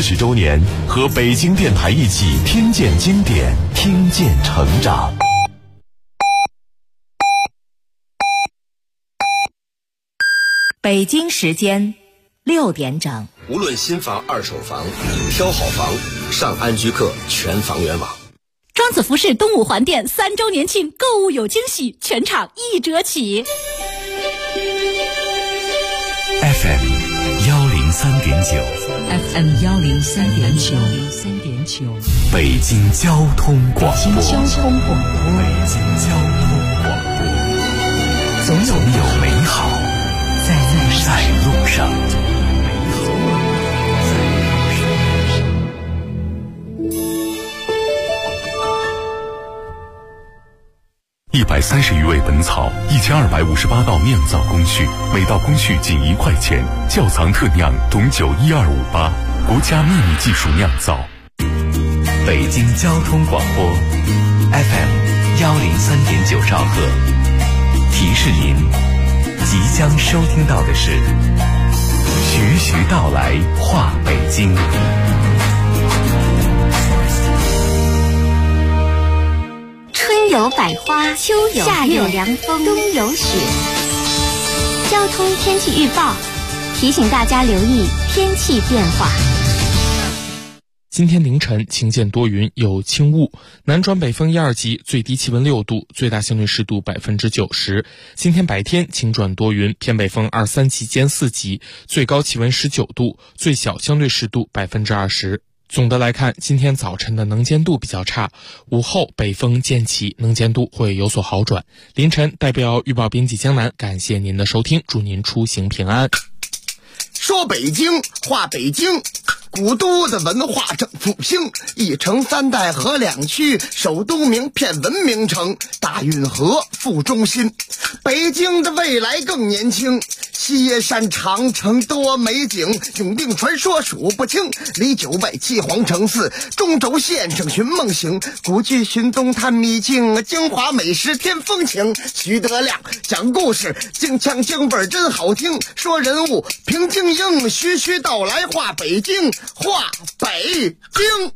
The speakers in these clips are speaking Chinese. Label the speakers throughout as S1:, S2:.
S1: 40周年，和北京电台一起听见经典，听见成长。
S2: 北京时间6点整。
S3: 无论新房、二手房，挑好房，上安居客全房源网。
S4: 庄子服饰东五环店3周年庆购物有惊喜，全场1折起。
S1: FM 103.9
S5: FM 103.9
S1: 北京交通广播。
S5: 北京交通广播。
S1: 北京交通广播。总有美好在路上。130余味本草，1258道酿造工序，每道工序仅1块钱。窖藏特酿董酒12588，国家秘密技术酿造。北京交通广播 FM 103.9兆赫。提示您，即将收听到的是徐徐道来话北京。
S6: 春有百花，秋有夏有凉风，冬有雪。交通天气预报提醒大家留意天气变化。
S7: 今天凌晨晴间多云，有轻雾，南转北风1、2级，最低气温6度，最大相对湿度90%。今天白天晴转多云，偏北风2、3级兼4级，最高气温19度，最小相对湿度20%。总的来看，今天早晨的能见度比较差，午后北风渐起，能见度会有所好转。凌晨代表预报编辑江南，感谢您的收听，祝您出行平安。
S8: 说北京话北京，古都的文化正复兴，一城3代合2区，首都名片文明城，大运河副中心。北京的未来更年轻，西山长城多美景，永定传说数不清，离九外七皇城寺，中轴线上寻梦行，古剧寻踪探秘境，京华美食添风情。徐德亮讲故事，京腔京味真好听，说人物平静应，徐徐道来话北京，话北京。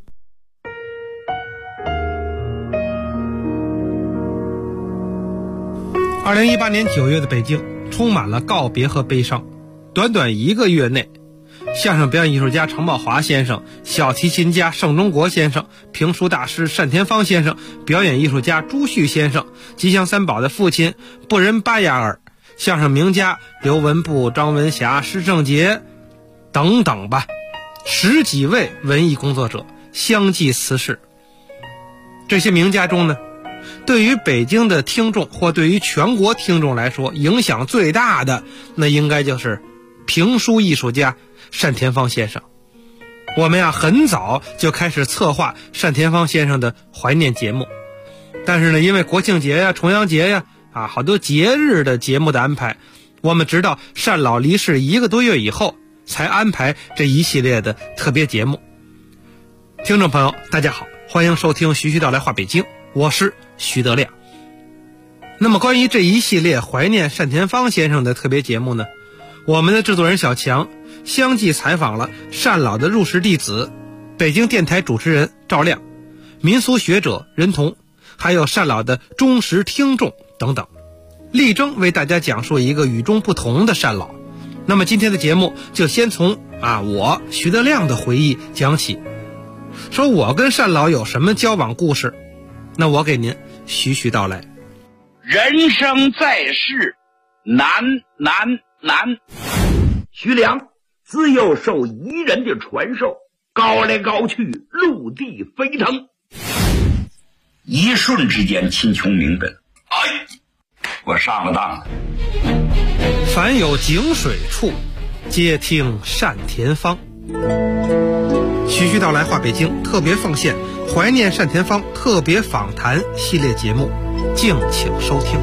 S9: 2018年9月的北京充满了告别和悲伤。短短1个月内，相声表演艺术家程宝华先生、小提琴家盛中国先生、评书大师单田芳先生、表演艺术家朱旭先生、吉祥三宝的父亲布仁巴雅尔、相声名家刘文步、张文霞、施正杰等等吧，10几位文艺工作者相继辞世。这些名家中呢，对于北京的听众或对于全国听众来说，影响最大的那应该就是评书艺术家单田芳先生。我们很早就开始策划单田芳先生的怀念节目，但是呢，因为国庆节呀、重阳节呀好多节日的节目的安排，我们直到单老离世1个多月以后才安排这一系列的特别节目。听众朋友大家好，欢迎收听徐徐道来话北京，我是徐德亮。那么关于这一系列怀念单田芳先生的特别节目呢，我们的制作人小强相继采访了单老的入室弟子、北京电台主持人赵亮、民俗学者任彤，还有单老的忠实听众等等，力争为大家讲述一个与众不同的单老。那么今天的节目就先从我徐德亮的回忆讲起，说我跟单老有什么交往故事，那我给您徐徐道来。
S10: 人生在世难。徐良自幼受彝人的传授，高来高去，陆地飞腾，一瞬之间秦琼明本，我上了当了。
S9: 凡有井水处，皆听单田芳。徐徐道来话北京特别奉献怀念单田芳特别访谈系列节目，敬请收听。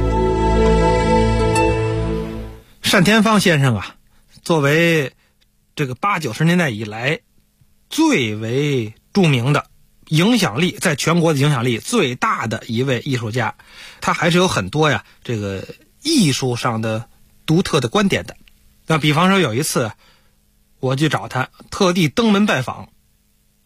S9: 单田芳先生作为这个80、90年代以来最为著名的、影响力在全国的影响力最大的一位艺术家，他还是有很多这个艺术上的独特的观点的。那比方说有一次我去找他，特地登门拜访，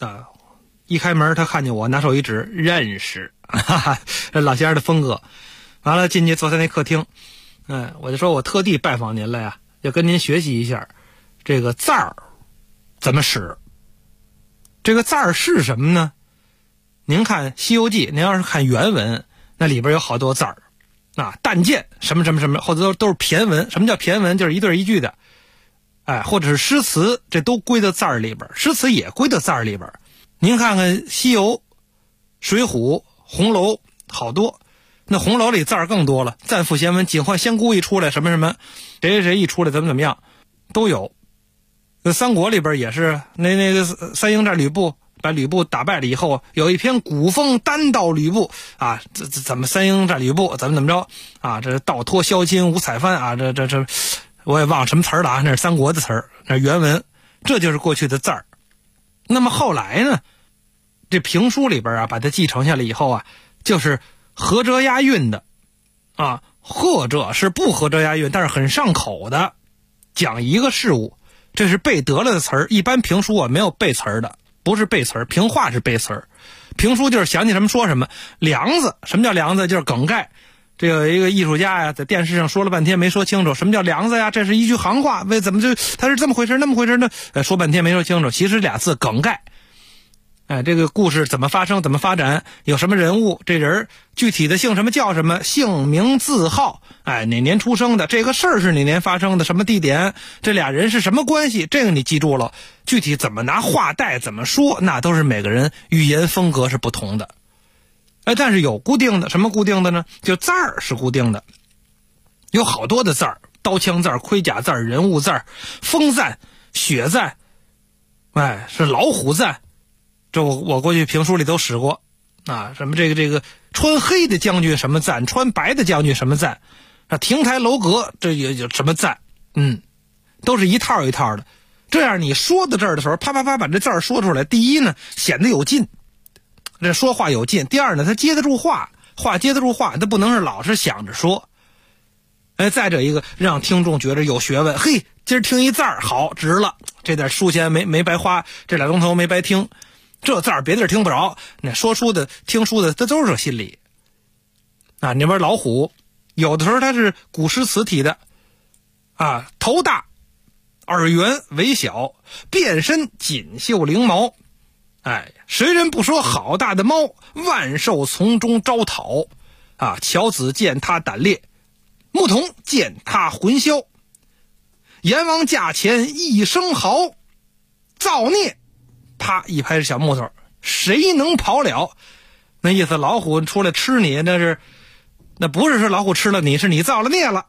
S9: 啊。一开门他看见我，拿手一指，认识，哈哈，这老先生的风格。完了进去坐在那客厅，我就说我特地拜访您来呀，要跟您学习一下这个字儿怎么使。这个字儿是什么呢？您看《西游记》，您要是看原文，那里边有好多字儿啊，但见什么什么什么，或者都是骈文。什么叫骈文？就是一对一句的，或者是诗词，这都归到字儿里边，诗词也归到字儿里边。您看看《西游》《水浒》《红楼》，好多。那《红楼》里字儿更多了，赞赋贤文，警幻仙姑一出来，什么什么，谁谁谁一出来，怎么怎么样，都有。那三国里边也是，那个三英战吕布，把吕布打败了以后，有一篇古风单道吕布啊，怎么三英战吕布，怎么着啊？这倒脱萧金五彩幡啊，这，我也忘了什么词儿了啊，那是三国的词儿，那原文，这就是过去的字儿。那么后来呢，这评书里边啊，把它继承下来以后啊，就是合辙押韵的啊，或者是不合辙押韵，但是很上口的，讲一个事物，这是背得了的词儿。一般评书啊没有背词儿的，不是背词儿，评话是背词儿。评书就是想起什么说什么。梁子，什么叫梁子？就是梗概。这有一个艺术家呀，在电视上说了半天没说清楚，什么叫梁子呀？这是一句行话，为怎么就它是这么回事那么回事呢？说半天没说清楚，其实俩字梗概。这个故事怎么发生，怎么发展，有什么人物，这人具体的姓什么叫什么，姓名字号，哪年出生的，这个事儿是哪年发生的，什么地点，这俩人是什么关系，这个你记住了。具体怎么拿话带，怎么说，那都是每个人语言风格是不同的。但是有固定的，什么固定的呢？就字儿是固定的，有好多的字儿，刀枪字儿、盔甲字儿、人物字儿、风赞、雪赞，是老虎赞。这我过去评书里都使过啊，什么这个穿黑的将军什么赞，穿白的将军什么赞，亭台楼阁这也有什么赞，都是一套一套的。这样你说到这儿的时候，啪啪啪把这字儿说出来，第一呢显得有劲，这说话有劲；第二呢，他接得住话，话接得住话，他不能是老是想着说。再者一个，让听众觉得有学问，嘿，今儿听一字儿好值了，这点书钱没白花，这俩钟头没白听。这字儿别地儿听不着，那说书的听书的他都是这心理啊。那边老虎有的时候他是古诗词体的啊，头大耳圆尾小，遍身锦绣翎毛，谁人不说好大的猫，万兽从中招讨啊。樵子见他胆烈，牧童见他魂销，阎王驾前一声嚎，造孽啪一拍小木头，谁能跑了？那意思老虎出来吃你，那不是说老虎吃了你，是你造了孽了。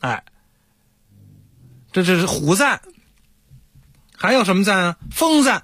S9: 这是虎赞。还有什么赞啊？风赞，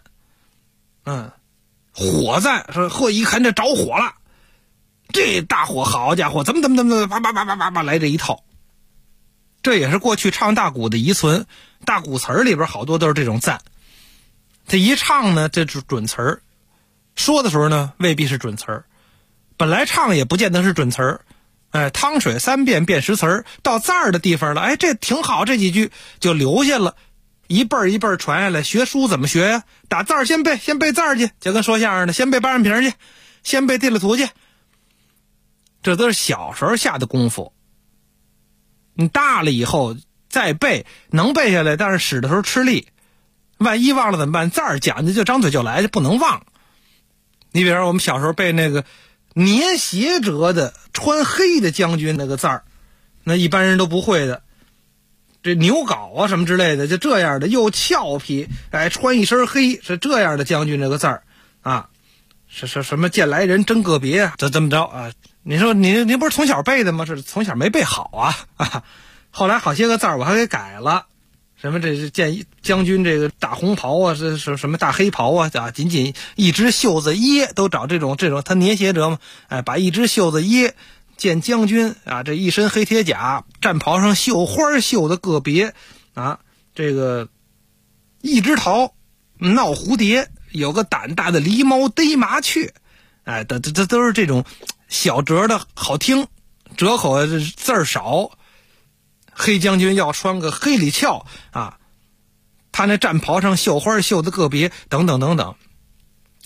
S9: 火赞，说嚯一看这着火了，这大火好家伙，怎么叭叭叭叭叭叭来这一套。这也是过去唱大鼓的遗存，大鼓词儿里边好多都是这种赞。这一唱呢，这是准词儿；说的时候呢，未必是准词儿。本来唱也不见得是准词儿。汤水3遍变实词儿，到字儿的地方了，这挺好，这几句就留下了，一辈儿一辈儿传下来。学书怎么学呀？打字儿先背字儿去，就跟说相声的，先背八扇屏去，先背地了图去。这都是小时候下的功夫。你大了以后再背，能背下来，但是使的时候吃力。万一忘了怎么办？字儿讲究就张嘴就来，就不能忘。你比如说我们小时候背那个年斜折的穿黑的将军那个字儿，那一般人都不会的。这牛皋啊什么之类的，就这样的又俏皮，穿一身黑，是这样的将军这个字儿啊，是什么见来人真个别啊，这么着啊？你说您不是从小背的吗？是从小没背好啊。后来好些个字儿我还给改了。什么这是见将军这个大红袍啊，是什么大黑袍啊？仅仅一只袖子掖，都找这种他年斜折嘛，把一只袖子掖，见将军啊，这一身黑铁甲，战袍上绣花绣的个别啊，这个一枝桃闹蝴蝶，有个胆大的狸猫逮麻雀，这都是这种小折的好听，折口字儿少。黑将军要穿个黑里鞘啊，他那战袍上绣花绣的个别，等等等等。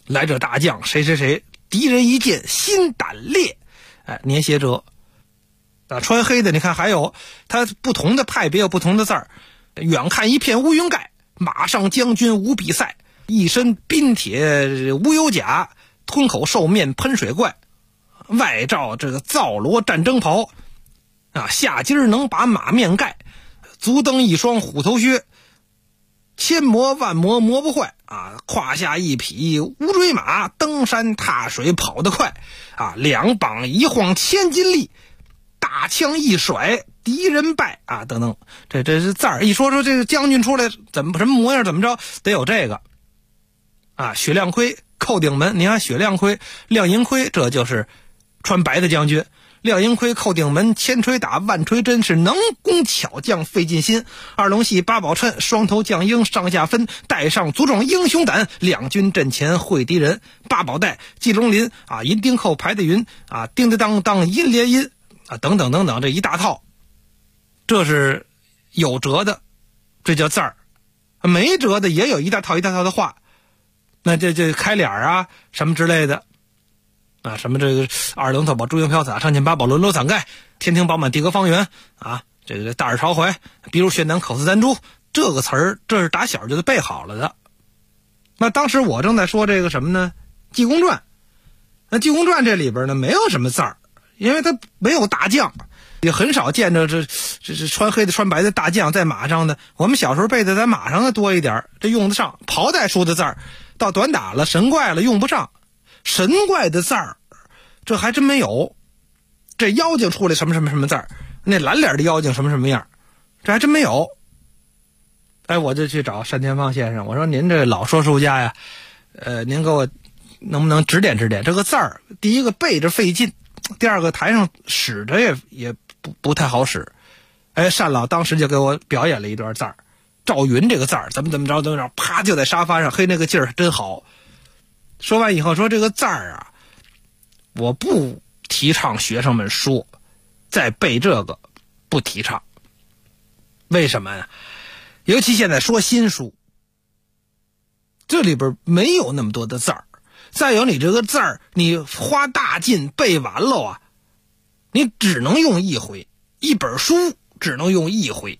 S9: 来者大将谁谁谁，敌人一见心胆裂，年写者。穿黑的你看还有它不同的派别有不同的字儿。远看一片乌云盖，马上将军无比赛，一身冰铁无有甲，吞口兽面喷水怪，外罩这个皂罗战争袍，下襟能把马面盖，足蹬一双虎头靴，千磨万磨磨不坏胯下一匹乌骓马，登山踏水跑得快两膀一晃千斤力，大枪一甩敌人败等等。这是字儿一说这个将军出来什么模样怎么着，得有这个雪亮盔扣顶门。你看雪亮盔亮银盔，这就是穿白的将军。亮银盔扣顶门，千锤打万锤真，是能工巧匠费尽心。二龙戏八宝衬，双头将鹰上下分，带上足壮英雄胆，两军阵前会敌人。八宝带系龙鳞银钉扣排的云叮叮当当阴连阴等等等等，这一大套。这是有折的，这叫字儿。没折的也有一大套一大套的话，那这开脸什么之类的什么这个二龙头宝朱缨飘洒，上前八宝轮流伞盖，天庭饱满地阁方圆这个大耳朝怀，比如宣南口似丹珠，这个词儿这是打小就得背好了的。那当时我正在说这个什么呢？济公传。那济公传这里边呢没有什么字儿，因为它没有大将，也很少见着这穿黑的穿白的大将在马上的。我们小时候背的在马上的多一点，这用得上。袍带书的字儿到短打了神怪了用不上，神怪的字儿这还真没有。这妖精出来什么什么什么字儿，那蓝脸的妖精什么什么样，这还真没有。我就去找单田芳先生，我说您这老说书家呀，您给我能不能指点指点这个字儿？第一个背着费劲，第二个台上使着也不太好使。单老当时就给我表演了一段字儿，赵云这个字儿怎么着，啪就在沙发上，嘿那个劲儿真好。说完以后说这个字儿我不提倡学生们说，再背这个不提倡。为什么呀？尤其现在说新书，这里边没有那么多的字儿。再有你这个字儿，你花大劲背完了你只能用一回，一本书只能用一回。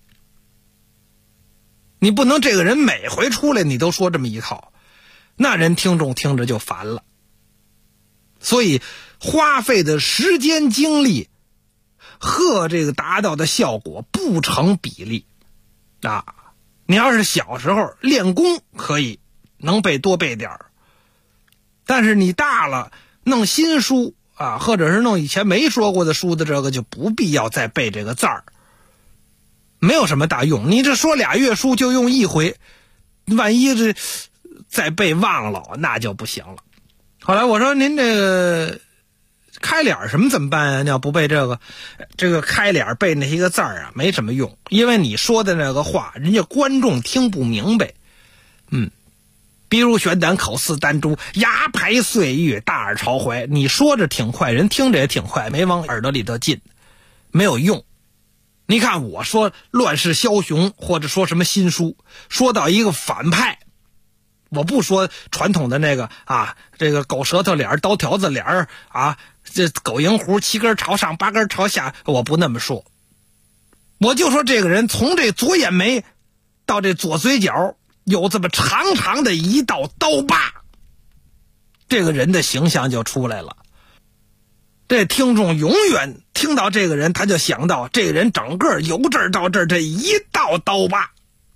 S9: 你不能这个人每回出来你都说这么一套，那人听众听着就烦了。所以花费的时间精力和这个达到的效果不成比例你要是小时候练功可以能背多背点儿，但是你大了弄新书或者是弄以前没说过的书的这个，就不必要再背这个字儿，没有什么大用。你这说俩月书就用一回，万一这再背忘了那就不行了。后来我说您这个开脸什么怎么办你要不背这个开脸背那些个字儿没什么用，因为你说的那个话人家观众听不明白。比如玄丹口似丹珠，牙排碎玉，大耳朝怀，你说着挺快，人听着也挺快，没往耳朵里头进，没有用。你看我说乱世枭雄或者说什么新书，说到一个反派，我不说传统的那个这个狗舌头脸刀条子脸这狗蝇胡7根朝上8根朝下，我不那么说。我就说这个人从这左眼眉到这左嘴角有这么长长的一道刀疤，这个人的形象就出来了。这听众永远听到这个人，他就想到这个人整个由这儿到这儿这一道刀疤。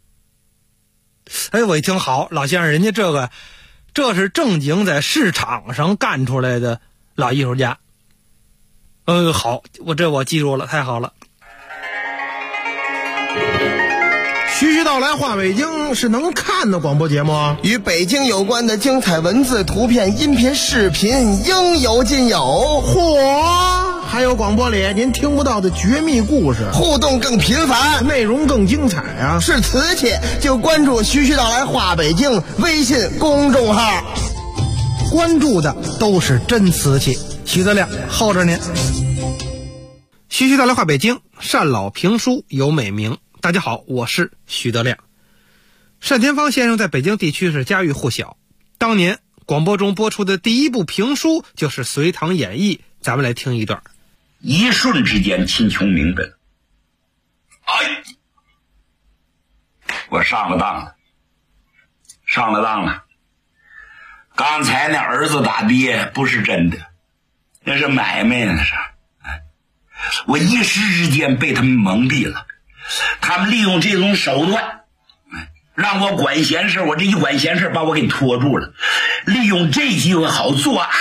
S9: 我一听好，老先生人家这是正经在市场上干出来的老艺术家。好，我记住了，太好了。
S11: 徐徐道来话北京是能看的广播节目，
S8: 与北京有关的精彩文字、图片、音频、视频应有尽有。
S11: 嚯！还有广播里您听不到的绝密故事，
S8: 互动更频繁，
S11: 内容更精彩
S8: 是瓷器就关注徐徐道来话北京微信公众号，
S11: 关注的都是真瓷器。徐德亮候着您。
S9: 徐徐道来话北京，单老评书有美名。大家好，我是徐德亮。单田芳先生在北京地区是家喻户晓，当年广播中播出的第一部评书就是《隋唐演义》，咱们来听一段。
S10: 一瞬之间，秦琼明白了。哎，我上了当了。刚才那儿子打爹不是真的，那是买卖呢，是。我一时之间被他们蒙蔽了，他们利用这种手段，让我管闲事，我这一管闲事把我给拖住了，利用这机会好作案，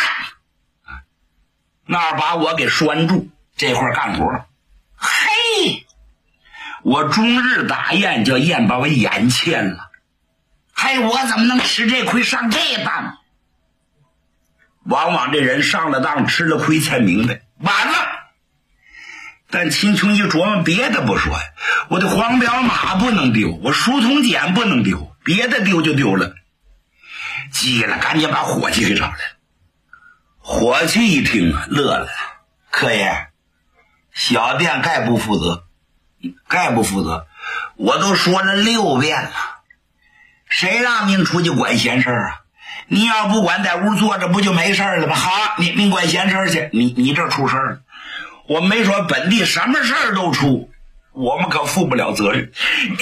S10: 那儿把我给拴住，这块干活。嘿，我终日打雁，叫雁把我眼牵了，嘿，我怎么能吃这亏上这当？往往这人上了当吃了亏才明白，完了。但秦琼一琢磨，别的不说呀，我的黄骠马不能丢，我书童简不能丢，别的丢就丢了。急了，赶紧把伙计给找来。伙计一听乐了，客爷，小店概不负责，我都说了6遍了，谁让您出去管闲事啊？你要不管，在屋坐着不就没事了吗？好，您管闲事去，你这出事了。我没说本地什么事儿都出，我们可负不了责任。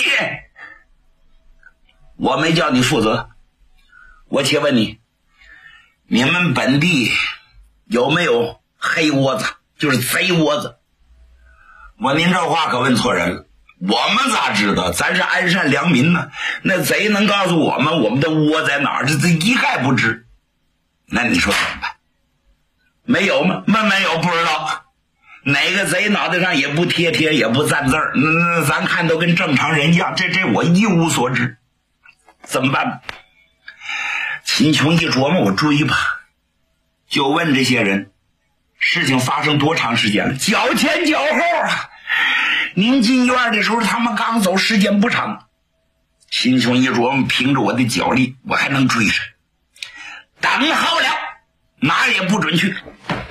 S10: 我没叫你负责，我且问你，你们本地有没有黑窝子，就是贼窝子？您这话可问错人了，我们咋知道？咱是安善良民呢，那贼能告诉我们的窝在哪儿？这一概不知。那你说怎么办？没有吗？没有，不知道。哪个贼脑袋上也不贴也不赞字儿，咱看都跟正常人一样，这我一无所知，怎么办？秦琼一琢磨，我追吧，就问这些人，事情发生多长时间了？脚前脚后啊！您进院的时候，他们刚走，时间不长。秦琼一琢磨，凭着我的脚力，我还能追上。等候了，哪也不准去。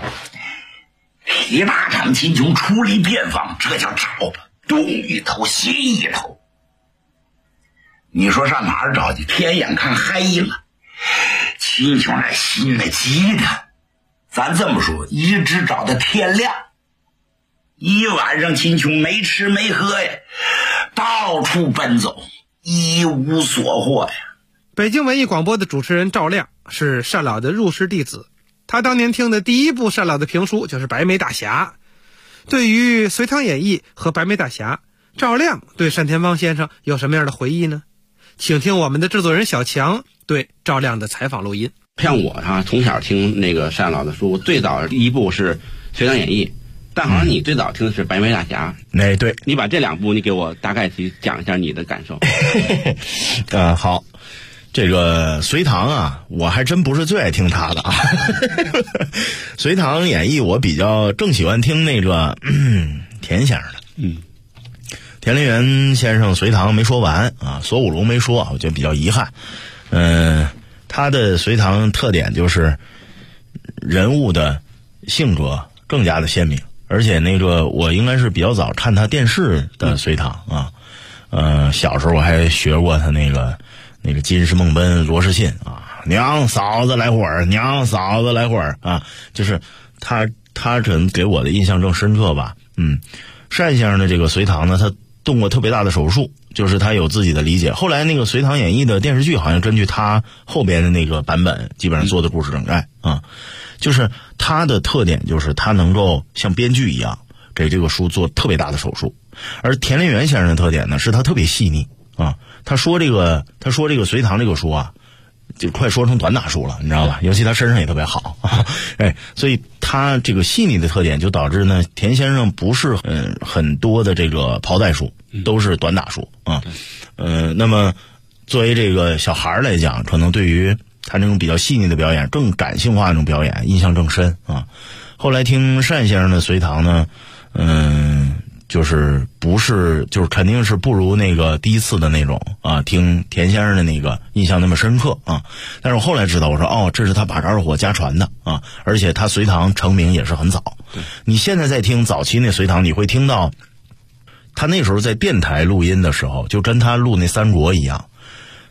S10: 一大场秦琼出离遍访，这叫找吧，东一头西一头。你说上哪儿找去？天眼看黑了，秦琼那心那急的，咱这么说，一直找到天亮。一晚上秦琼没吃没喝呀，到处奔走，一无所获呀。
S9: 北京文艺广播的主持人赵亮是单老的入室弟子，他当年听的第一部单老的评书就是《白眉大侠》。对于《隋唐演义》和《白眉大侠》，赵亮对单田芳先生有什么样的回忆呢？请听我们的制作人小强对赵亮的采访录音。
S12: 像我从小听那个单老的书，最早第一部是《隋唐演义》，但好像你最早听的是《白眉大侠》。
S13: 哎，对，
S12: 你把这两部你给我大概去讲一下你的感受。
S13: 好。这个隋唐啊，我还真不是最爱听他的啊。隋唐演义我比较正喜欢听那个田先生的。田连元先生隋唐没说完啊，索五龙没说，我觉得比较遗憾。他的隋唐特点就是人物的性格更加的鲜明，而且那个我应该是比较早看他电视的隋唐啊。小时候我还学过他那个金石梦奔罗士信啊，娘嫂子来会儿，娘嫂子来会儿啊，就是他可能给我的印象更深刻吧。单先生的这个隋唐呢，他动过特别大的手术，就是他有自己的理解。后来那个《隋唐演义》的电视剧好像根据他后边的那个版本，基本上做的故事梗概啊。就是他的特点就是他能够像编剧一样给这个书做特别大的手术，而田连元先生的特点呢，是他特别细腻啊。他说这个隋唐这个书啊，就快说成短打书了，你知道吧？尤其他身上也特别好啊，所以他这个细腻的特点就导致呢，田先生不是很多的这个袍带书，都是短打书啊。那么作为这个小孩来讲，可能对于他那种比较细腻的表演，更感性化的那种表演，印象更深啊。后来听单先生的隋唐呢，就是肯定是不如那个第一次的那种啊，听田先生的那个印象那么深刻啊。但是我后来知道，我说这是他把着二火家传的啊，而且他隋唐成名也是很早。你现在在听早期那隋唐，你会听到他那时候在电台录音的时候，就跟他录那三国一样，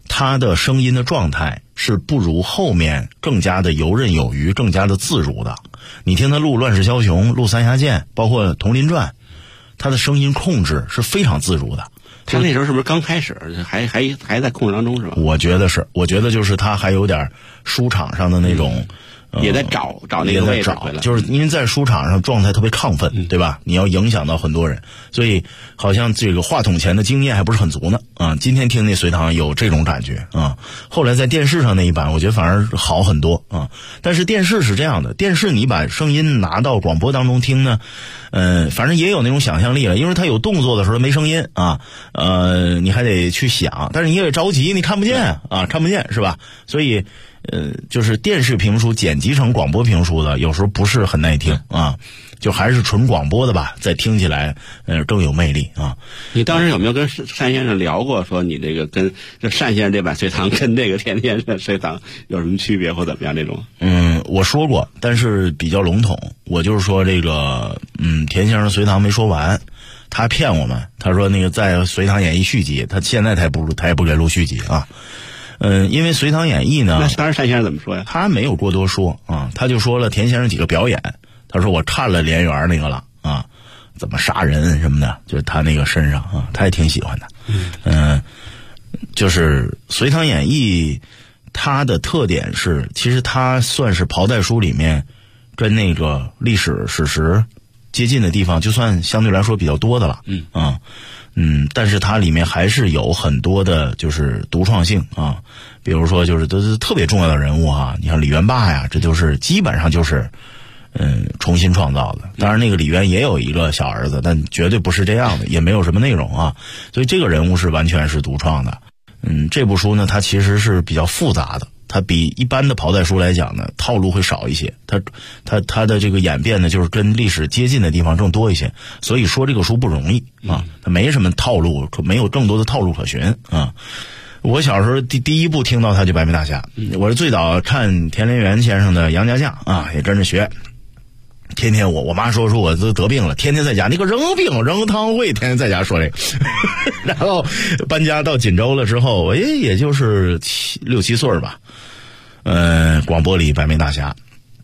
S13: 他的声音的状态是不如后面更加的游刃有余，更加的自如的。你听他录《乱世枭雄》、录《三峡剑》，包括《铜林传》，他的声音控制是非常自如的。
S12: 他那时候是不是刚开始，还在控制当中是吧？
S13: 我觉得是，我觉得就是他还有点书场上的那种。
S12: 也在找那个位置回来，
S13: 就是因为在书场上状态特别亢奋，对吧？你要影响到很多人，所以好像这个话筒前的经验还不是很足呢啊。今天听那隋唐有这种感觉啊，后来在电视上那一版，我觉得反而好很多啊。但是电视是这样的，电视你把声音拿到广播当中听呢，反正也有那种想象力了，因为它有动作的时候没声音啊，你还得去想，但是你也着急，你看不见啊，看不见是吧？所以。就是电视评书剪辑成广播评书的，有时候不是很耐听啊，就还是纯广播的吧，再听起来更有魅力啊。
S12: 你当时有没有跟单先生聊过，说你这个跟这单先生这版隋唐跟这个田先生隋唐有什么区别或怎么样这种？
S13: 我说过，但是比较笼统。我就是说这个，田先生隋唐没说完，他骗我们，他说那个在《隋唐演义》续集，他现在他也不给录续集啊。因为《隋唐演义》呢，
S12: 那当时单先生怎么说呀？
S13: 他没有过多说啊，他就说了田先生几个表演，他说我看了莲园那个了啊，怎么杀人什么的，就是他那个身上啊，他也挺喜欢的。就是《隋唐演义》，它的特点是，其实它算是袍带书里面跟那个历史史实接近的地方，就算相对来说比较多的了。但是它里面还是有很多的就是独创性啊，比如说就是都是特别重要的人物啊，你看李元霸呀，这就是基本上就是重新创造的。当然那个李渊也有一个小儿子，但绝对不是这样的，也没有什么内容啊，所以这个人物是完全是独创的。这部书呢，它其实是比较复杂的，它比一般的袍带书来讲呢，套路会少一些，它的这个演变呢，就是跟历史接近的地方更多一些，所以说这个书不容易啊，它没什么套路，没有更多的套路可循啊。我小时候第一部听到它就白眉大侠，我是最早看田连元先生的杨家将啊，也跟着学。天天我妈说我都得病了，天天在家，你个扔病扔汤会，天天在家说这个。然后搬家到锦州了之后，也就是6、7岁吧。广播里白眉大侠，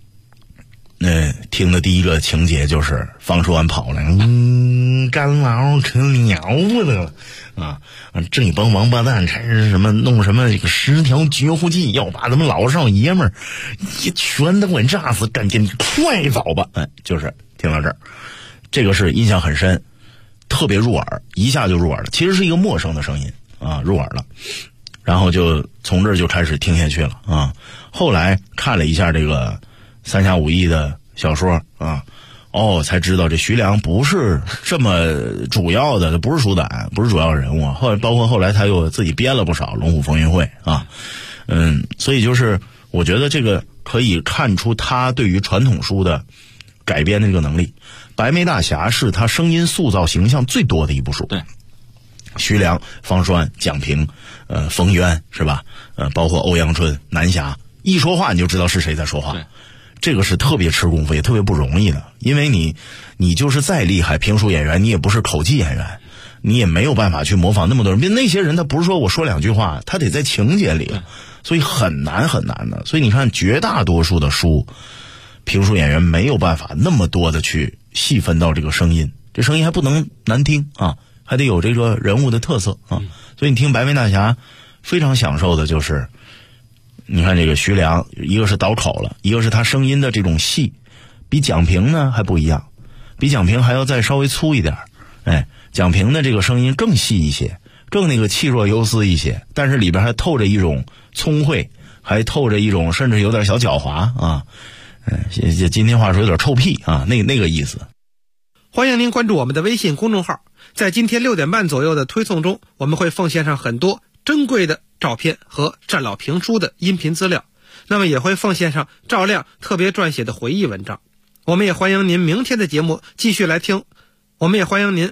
S13: 听的第一个情节就是方叔安跑了，干劳可了不得了啊！这帮王八蛋才是什么弄什么这个10条绝户计，要把咱们老少爷们儿也全都给炸死，赶紧快走吧！就是听到这儿，这个是印象很深，特别入耳，一下就入耳了。其实是一个陌生的声音啊，入耳了。然后就从这儿就开始听下去了啊。后来看了一下这个三侠五义的小说啊，才知道这徐良不是这么主要的，不是书胆，不是主要人物。包括后来他又自己编了不少《龙虎风云会》啊，所以就是我觉得这个可以看出他对于传统书的改编的这个能力。白眉大侠是他声音塑造形象最多的一部书。
S12: 对。
S13: 徐良、方栓、蒋平、冯渊是吧？包括欧阳春、南侠，一说话你就知道是谁在说话。这个是特别吃功夫，也特别不容易的，因为你就是再厉害评书演员，你也不是口技演员，你也没有办法去模仿那么多人。那些人他不是说我说2句话，他得在情节里，所以很难很难的。所以你看绝大多数的书，评书演员没有办法那么多的去细分到这个声音，这声音还不能难听啊。还得有这个人物的特色啊，所以你听白眉大侠非常享受的就是，你看这个徐良，一个是倒口了，一个是他声音的这种细，比蒋平呢还不一样，比蒋平还要再稍微粗一点。蒋平的这个声音更细一些，更那个气若游丝一些，但是里边还透着一种聪慧，还透着一种甚至有点小狡猾啊。今天话说有点臭屁啊，那个意思。
S9: 欢迎您关注我们的微信公众号，在今天6点半左右的推送中，我们会奉献上很多珍贵的照片和战老评书的音频资料，那么也会奉献上赵亮特别撰写的回忆文章。我们也欢迎您明天的节目继续来听我们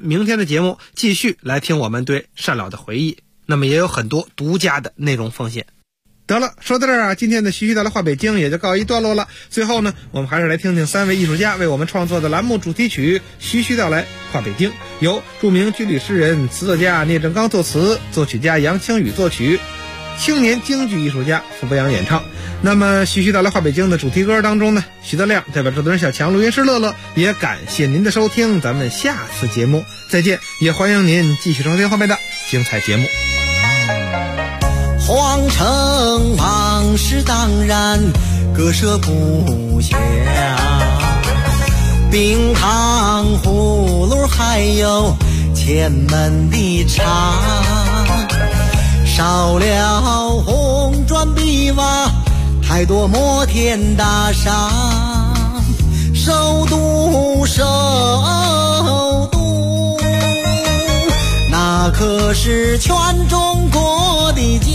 S9: 对单老的回忆，那么也有很多独家的内容奉献。得了，说到这儿啊，今天的徐徐道来话北京也就告一段落了。最后呢，我们还是来听听3位艺术家为我们创作的栏目主题曲《徐徐道来话北京》，由著名军旅诗人、词作家聂政刚作词，作曲家杨清宇作曲，
S11: 青年京剧艺术家傅博洋演唱。那么徐徐到来话北京的主题歌当中呢，徐德亮代表制作人小强、录音师乐乐，也感谢您的收听，咱们下次节目再见，也欢迎您继续收听后面的精彩节目。
S14: 皇城往事当然割舍不下，冰糖葫芦还有前门的茶，少了红砖碧瓦，太多摩天大厦，首都首都，那可是全中国的家。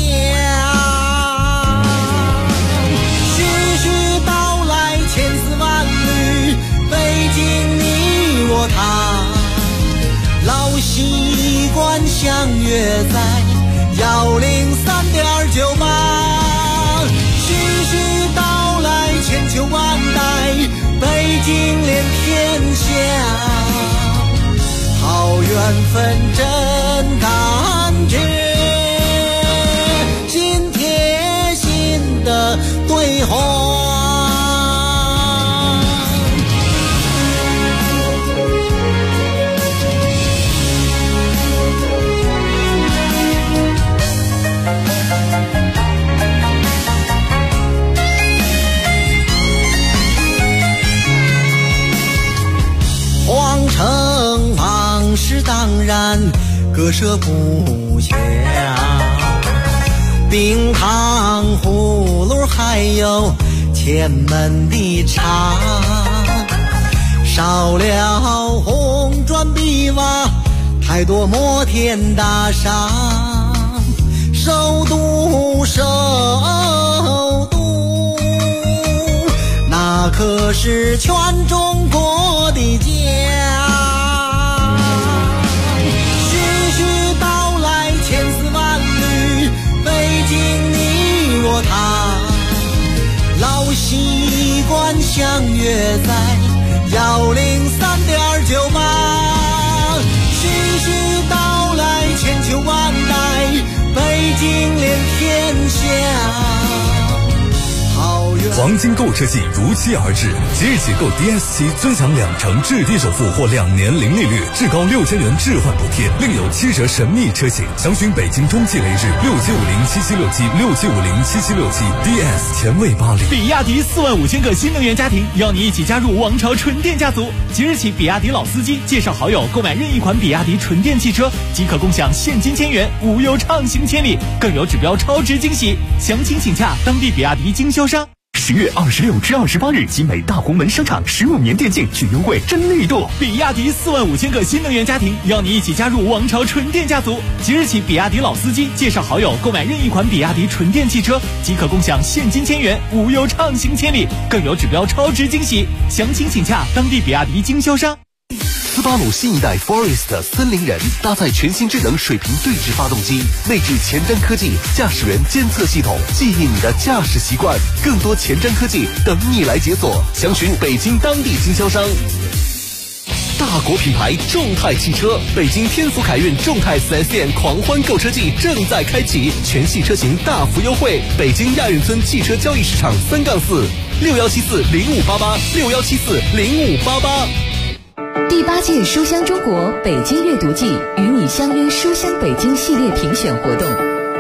S14: 徐徐道来千丝万缕，北京你我他，老习惯相约在103.98，徐徐道来千秋万代，北京连天下，好缘分真感觉，心贴心的对话。皇城往事当然割舍不下，冰糖葫芦还有前门的茶，少了红砖碧瓦，太多摩天大厦，首都首都，那可是全中国的家。徐徐道来千丝万缕，北京你我他，老习惯相约在103.98，徐徐道来千秋万代，北京连天下。
S15: 黄金购车季如期而至，即日起购 DS7 尊享2成置地首付或2年零利率，至高6000元置换补贴，另有7折神秘车型。详询北京中汽雷士675077676767 DS 前卫80。
S16: 比亚迪45000个新能源家庭，邀你一起加入王朝纯电家族。即日起，比亚迪老司机介绍好友购买任意款比亚迪纯电汽车，即可共享现金1000元，无忧畅行千里，更有指标超值惊喜。详情请洽当地比亚迪经销商。
S17: 10月26至28日，集美大红门商场15年电竞巨优惠真力度。
S16: 比亚迪45000个新能源家庭，邀你一起加入王朝纯电家族。即日起，比亚迪老司机介绍好友购买任意款比亚迪纯电汽车，即可共享现金1000元，无忧畅行千里，更有指标超值惊喜。详情请洽当地比亚迪经销商。
S17: 斯巴鲁新一代 Forest 森林人搭载全新智能水平对置发动机，内置前瞻科技驾驶员监测系统，记忆你的驾驶习惯。更多前瞻科技等你来解锁，详询北京当地经销商。大国品牌众泰汽车，北京天府凯运众泰 4S 店狂欢购车季正在开启，全系车型大幅优惠。北京亚运村汽车交易市场3-46174-0588，6174-0588。
S18: 第8届书香中国北京阅读季与你相约书香北京系列评选活动